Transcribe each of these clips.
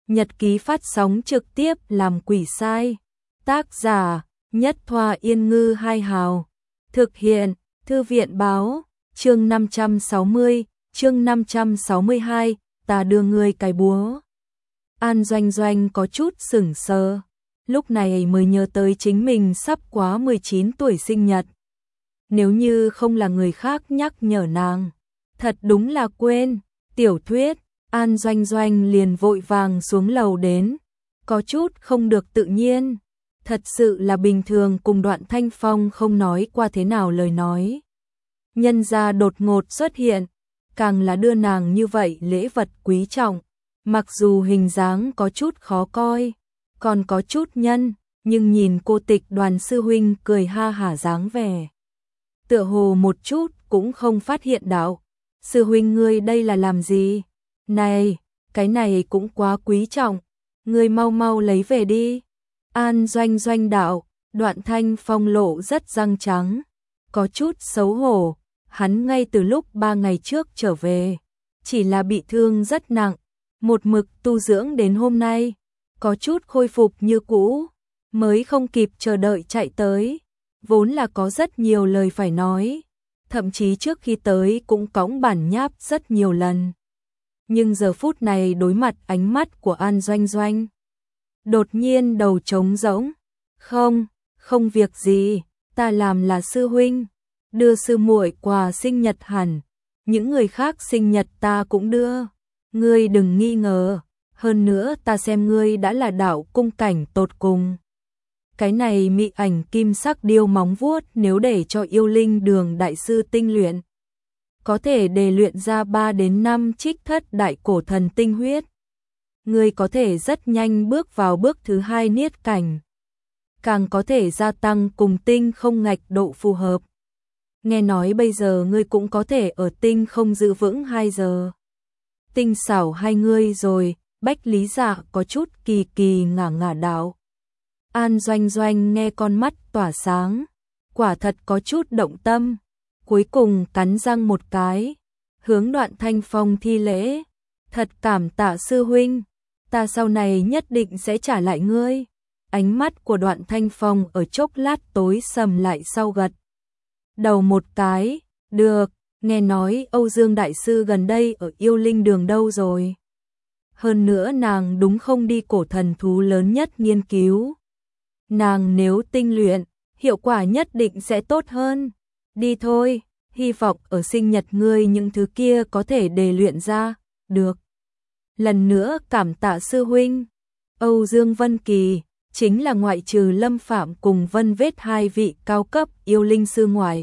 Nhật ký phát sóng trực tiếp làm quỷ sai. Tác giả Nhất Thoa Yên Ngư Hai Hào. Thực hiện Thư viện Báo. Chương 560, chương 562, ta đưa ngươi cái búa. An Doanh Doanh có chút sững sờ, lúc này mới nhớ tới chính mình sắp quá 19 tuổi sinh nhật. Nếu như không là người khác nhắc nhở nàng, thật đúng là quên. Tiểu thuyết, An Doanh Doanh liền vội vàng xuống lầu đến, có chút không được tự nhiên. Thật sự là bình thường cùng Đoạn Thanh Phong không nói qua thế nào lời nói. Nhân gia đột ngột xuất hiện, càng là đưa nàng như vậy lễ vật quý trọng. Mặc dù hình dáng có chút khó coi, còn có chút nhân, nhưng nhìn cô Tịch Đoàn sư huynh cười ha hả dáng vẻ, tựa hồ một chút cũng không phát hiện đạo. Sư huynh ngươi đây là làm gì? Này, cái này cũng quá quý trọng, ngươi mau mau lấy về đi. An Doanh Doanh đạo. Đoạn Thanh Phong lộ rất răng trắng, có chút xấu hổ. Hắn ngay từ lúc 3 ngày trước trở về, chỉ là bị thương rất nặng, một mực tu dưỡng đến hôm nay, có chút khôi phục như cũ, mới không kịp chờ đợi chạy tới. Vốn là có rất nhiều lời phải nói, thậm chí trước khi tới cũng cõng bản nháp rất nhiều lần. Nhưng giờ phút này đối mặt ánh mắt của An Doanh Doanh, đột nhiên đầu trống rỗng. Không việc gì, ta làm là sư huynh, đưa sư muội quà sinh nhật hẳn, những người khác sinh nhật ta cũng đưa, ngươi đừng nghi ngờ, hơn nữa ta xem ngươi đã là đạo cung cảnh tột cùng. Cái này mị ảnh kim sắc điêu móng vuốt nếu để cho Yêu Linh Đường đại sư tinh luyện, có thể đề luyện ra 3 đến 5 trích thất đại cổ thần tinh huyết. Ngươi có thể rất nhanh bước vào bước thứ 2 niết cảnh, càng có thể gia tăng cùng tinh không ngạch độ phù hợp. Nghe nói bây giờ ngươi cũng có thể ở tinh không giữ vững 2 giờ. Tinh xảo hai ngươi rồi. Bách Lý Dạ có chút kỳ kỳ ngả đạo. An Doanh Doanh nghe con mắt tỏa sáng, quả thật có chút động tâm, cuối cùng cắn răng một cái, hướng Đoạn Thanh Phong thi lễ, thật cảm tạ sư huynh, ta sau này nhất định sẽ trả lại ngươi. Ánh mắt của Đoạn Thanh Phong ở chốc lát tối sầm lại, sau gật đầu một cái, được, nghe nói Âu Dương đại sư gần đây ở Yêu Linh Đường đâu rồi? Hơn nữa nàng đúng không đi cổ thần thú lớn nhất nghiên cứu. Nàng nếu tinh luyện, hiệu quả nhất định sẽ tốt hơn. Đi thôi, hy vọng ở sinh nhật ngươi những thứ kia có thể đề luyện ra, được. Lần nữa cảm tạ sư huynh. Âu Dương Vân Kỳ chính là ngoại trừ Lâm Phạm cùng Vân Vết 2 vị cao cấp yêu linh sư ngoại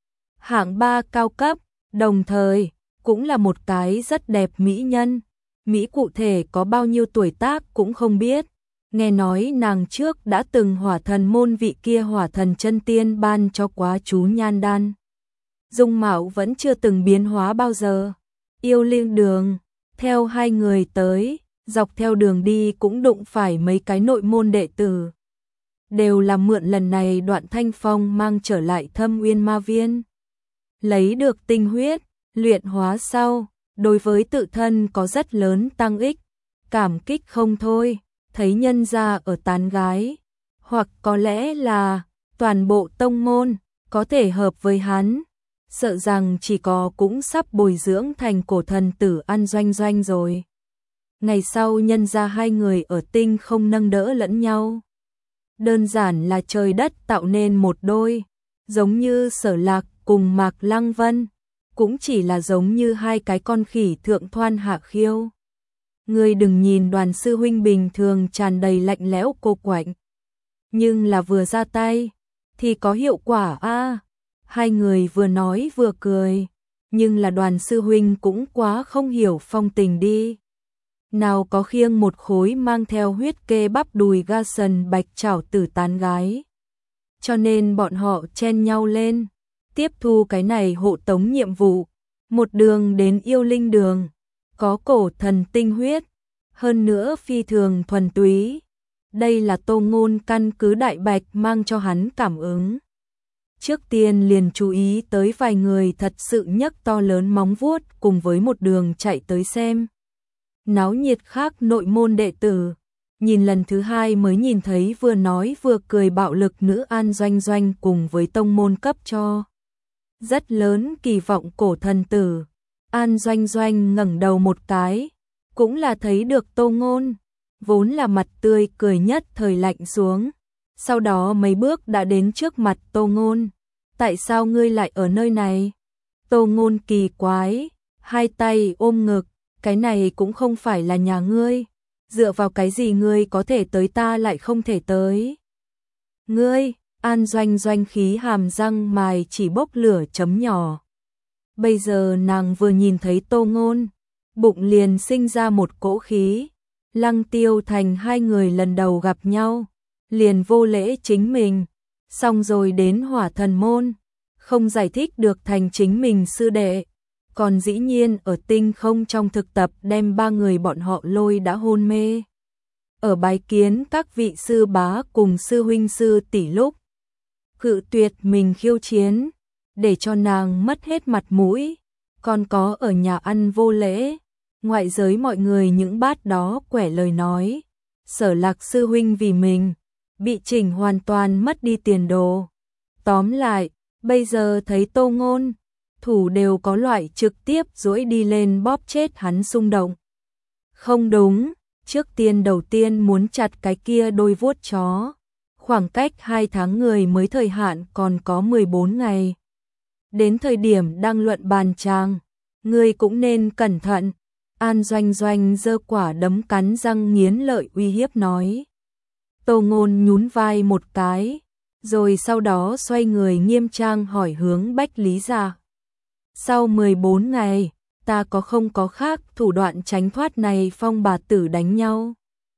hạng 3 cao cấp, đồng thời cũng là một cái rất đẹp mỹ nhân. Mỹ cụ thể có bao nhiêu tuổi tác cũng không biết, nghe nói nàng trước đã từng hỏa thần môn vị kia hỏa thần chân tiên ban cho quá chú nhan đan. Dung mạo vẫn chưa từng biến hóa bao giờ. Yêu Linh Đường, theo hai người tới, dọc theo đường đi cũng đụng phải mấy cái nội môn đệ tử. Đều là mượn lần này Đoạn Thanh Phong mang trở lại Thâm Uyên Ma Viên. Lấy được tinh huyết, luyện hóa sau, đối với tự thân có rất lớn tăng ích, cảm kích không thôi. Thấy nhân gia ở tán gái, hoặc có lẽ là toàn bộ tông môn có thể hợp với hắn, sợ rằng chỉ có cũng sắp bồi dưỡng thành cổ thần tử An Doanh Doanh rồi. Ngày sau nhân gia hai người ở tinh không nâng đỡ lẫn nhau, đơn giản là trời đất tạo nên một đôi, giống như Sở Lạc cùng Mạc Lăng Vân, cũng chỉ là giống như hai cái con khỉ thượng thoan hạ khiêu. Ngươi đừng nhìn Đoàn sư huynh bình thường tràn đầy lạnh lẽo cô quạnh, nhưng là vừa ra tay thì có hiệu quả a. Hai người vừa nói vừa cười, nhưng là Đoàn sư huynh cũng quá không hiểu phong tình đi. Nào có khiêng một khối mang theo huyết kê bắp đùi ga sần bạch chảo tử tán gái. Cho nên bọn họ chen nhau lên, tiếp thu cái này hộ tống nhiệm vụ, một đường đến Yêu Linh Đường. Có cổ thần tinh huyết, hơn nữa phi thường thuần túy. Đây là Tô Ngôn căn cứ Đại Bạch mang cho hắn cảm ứng. Trước tiên liền chú ý tới vài người thật sự nhấc to lớn móng vuốt cùng với một đường chạy tới xem. náo nhiệt khác nội môn đệ tử. Nhìn lần thứ hai mới nhìn thấy vừa nói vừa cười bạo lực nữ An Doanh Doanh cùng với tông môn cấp cho rất lớn kỳ vọng cổ thần tử. An Doanh Doanh ngẩng đầu một cái, cũng là thấy được Tô Ngôn, vốn là mặt tươi cười nhất thời lạnh xuống. Sau đó mấy bước đã đến trước mặt Tô Ngôn. Tại sao ngươi lại ở nơi này? Tô Ngôn kỳ quái, hai tay ôm ngực, cái này cũng không phải là nhà ngươi. Dựa vào cái gì ngươi có thể tới ta lại không thể tới? Ngươi, An Doanh Doanh khí hàm răng mài chỉ bốc lửa chấm nhỏ. Bây giờ nàng vừa nhìn thấy Tô Ngôn, bụng liền sinh ra một cỗ khí. Lăng Tiêu Thành hai người lần đầu gặp nhau, liền vô lễ chính mình, xong rồi đến Hỏa Thần môn, không giải thích được thành chính mình sư đệ, còn dĩ nhiên ở tinh không trong thực tập đem ba người bọn họ lôi đã hôn mê. Ở bái kiến các vị sư bá cùng sư huynh sư tỷ lúc, cự tuyệt mình khiêu chiến, để cho nàng mất hết mặt mũi, còn có ở nhà ăn vô lễ, ngoại giới mọi người những bát đó quẻ lời nói, Sở Lạc sư huynh vì mình bị chỉnh hoàn toàn mất đi tiền đồ. Tóm lại, bây giờ thấy Tô Ngôn, thủ đều có loại trực tiếp duỗi đi lên bóp chết hắn xung động. Không đúng, trước tiên đầu tiên muốn chặt cái kia đôi vuốt chó. Khoảng cách 2 tháng người mới thời hạn còn có 14 ngày. Đến thời điểm đang luận bàn tràng, ngươi cũng nên cẩn thận. An Doanh Doanh giơ quả đấm cắn răng nghiến lợi uy hiếp nói. Tô Ngôn nhún vai một cái, rồi sau đó xoay người nghiêm trang hỏi hướng Bách Lý Dạ. Sau 14 ngày, ta có không có khác thủ đoạn tránh thoát này Phong bà tử đánh nhau?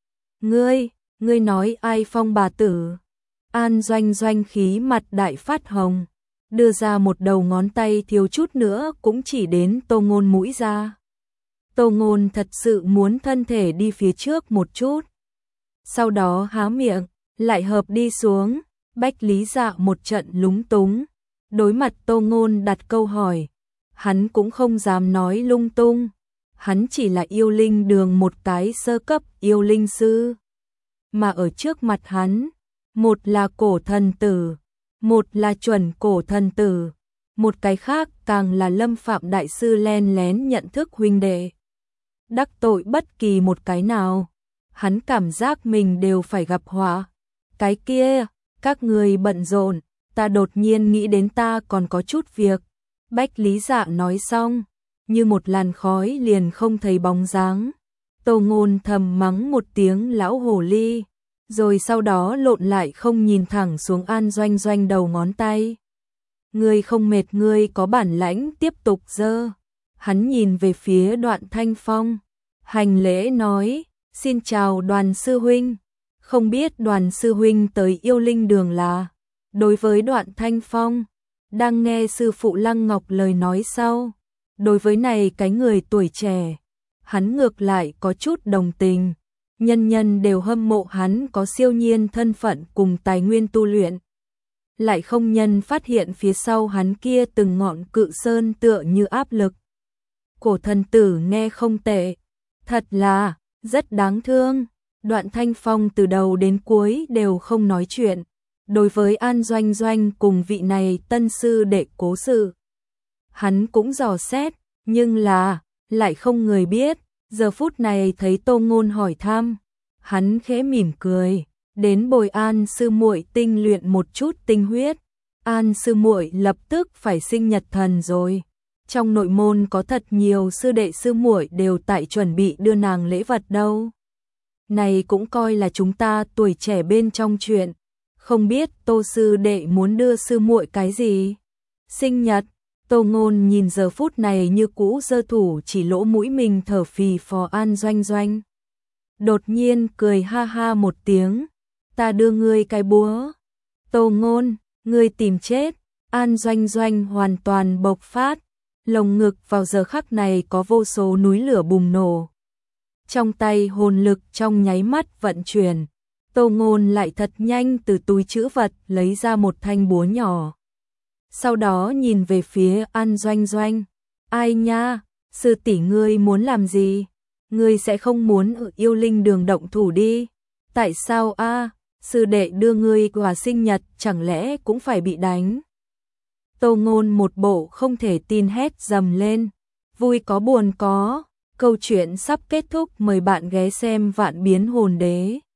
Ngươi nói ai Phong bà tử? An Doanh Doanh khí mặt đại phát hồng, đưa ra một đầu ngón tay thiếu chút nữa cũng chỉ đến Tô Ngôn mũi ra. Tô Ngôn thật sự muốn thân thể đi phía trước một chút. Sau đó há miệng, lại hợp đi xuống, Bách Lý Dạ một trận lúng túng. Đối mặt Tô Ngôn đặt câu hỏi, hắn cũng không dám nói lung tung. Hắn chỉ là yêu linh đường một cái sơ cấp yêu linh sư. Mà ở trước mặt hắn, một là cổ thần tử, một là chuẩn cổ thần tử, một cái khác càng là Lâm Phạm đại sư len lén nhận thức huynh đệ. Đắc tội bất kỳ một cái nào, hắn cảm giác mình đều phải gặp họa. Cái kia, các người bận rộn, ta đột nhiên nghĩ đến ta còn có chút việc. Bách Lý Dạ nói xong, như một làn khói liền không thấy bóng dáng. Tô Ngôn thầm mắng một tiếng lão hồ ly, rồi sau đó lộn lại không nhìn thẳng xuống An Doanh Doanh đầu ngón tay. Ngươi không mệt, ngươi có bản lãnh tiếp tục dơ. Hắn nhìn về phía Đoạn Thanh Phong, hành lễ nói, xin chào Đoàn sư huynh. Không biết Đoàn sư huynh tới yêu linh đường là? Đối với Đoạn Thanh Phong, đang nghe sư phụ Lăng Ngọc lời nói sau, đối với này cái người tuổi trẻ, hắn ngược lại có chút đồng tình. Nhân nhân đều hâm mộ hắn có siêu nhiên thân phận cùng tài nguyên tu luyện. Lại không nhân phát hiện phía sau hắn kia từng ngọn cự sơn tựa như áp lực. Cổ thần tử nghe không tệ, thật là rất đáng thương. Đoạn Thanh Phong từ đầu đến cuối đều không nói chuyện. Đối với An Doanh Doanh cùng vị này tân sư đệ cố sự, hắn cũng dò xét, nhưng là lại không người biết. Giờ phút này thấy Tô Ngôn hỏi thăm, hắn khẽ mỉm cười, đến bồi An sư muội tinh luyện một chút tinh huyết. An sư muội lập tức phải sinh nhật thần rồi. Trong nội môn có thật nhiều sư đệ sư muội đều tại chuẩn bị đưa nàng lễ vật đâu. Này cũng coi là chúng ta tuổi trẻ bên trong chuyện. Không biết Tô sư đệ muốn đưa sư muội cái gì? Sinh nhật. Tô Ngôn nhìn giờ phút này như cũ giơ thủ chỉ lỗ mũi mình thở phì phò An Doanh Doanh. Đột nhiên cười ha ha một tiếng, ta đưa ngươi cái búa. Tô Ngôn, ngươi tìm chết. An Doanh Doanh hoàn toàn bộc phát, lồng ngực vào giờ khắc này có vô số núi lửa bùng nổ. Trong tay hồn lực trong nháy mắt vận chuyển, Tô Ngôn lại thật nhanh từ túi trữ vật lấy ra một thanh búa nhỏ. Sau đó nhìn về phía An Doanh Doanh, ai nha, sư tỷ ngươi muốn làm gì? ngươi sẽ không muốn ở yêu linh đường động thủ đi. Tại sao a? Sư đệ đưa ngươi quà sinh nhật chẳng lẽ cũng phải bị đánh? Tô Ngôn một bộ không thể tin hét dầm lên. Vui có buồn có. Câu chuyện sắp kết thúc, mời bạn ghé xem Vạn Biến Hồn Đế.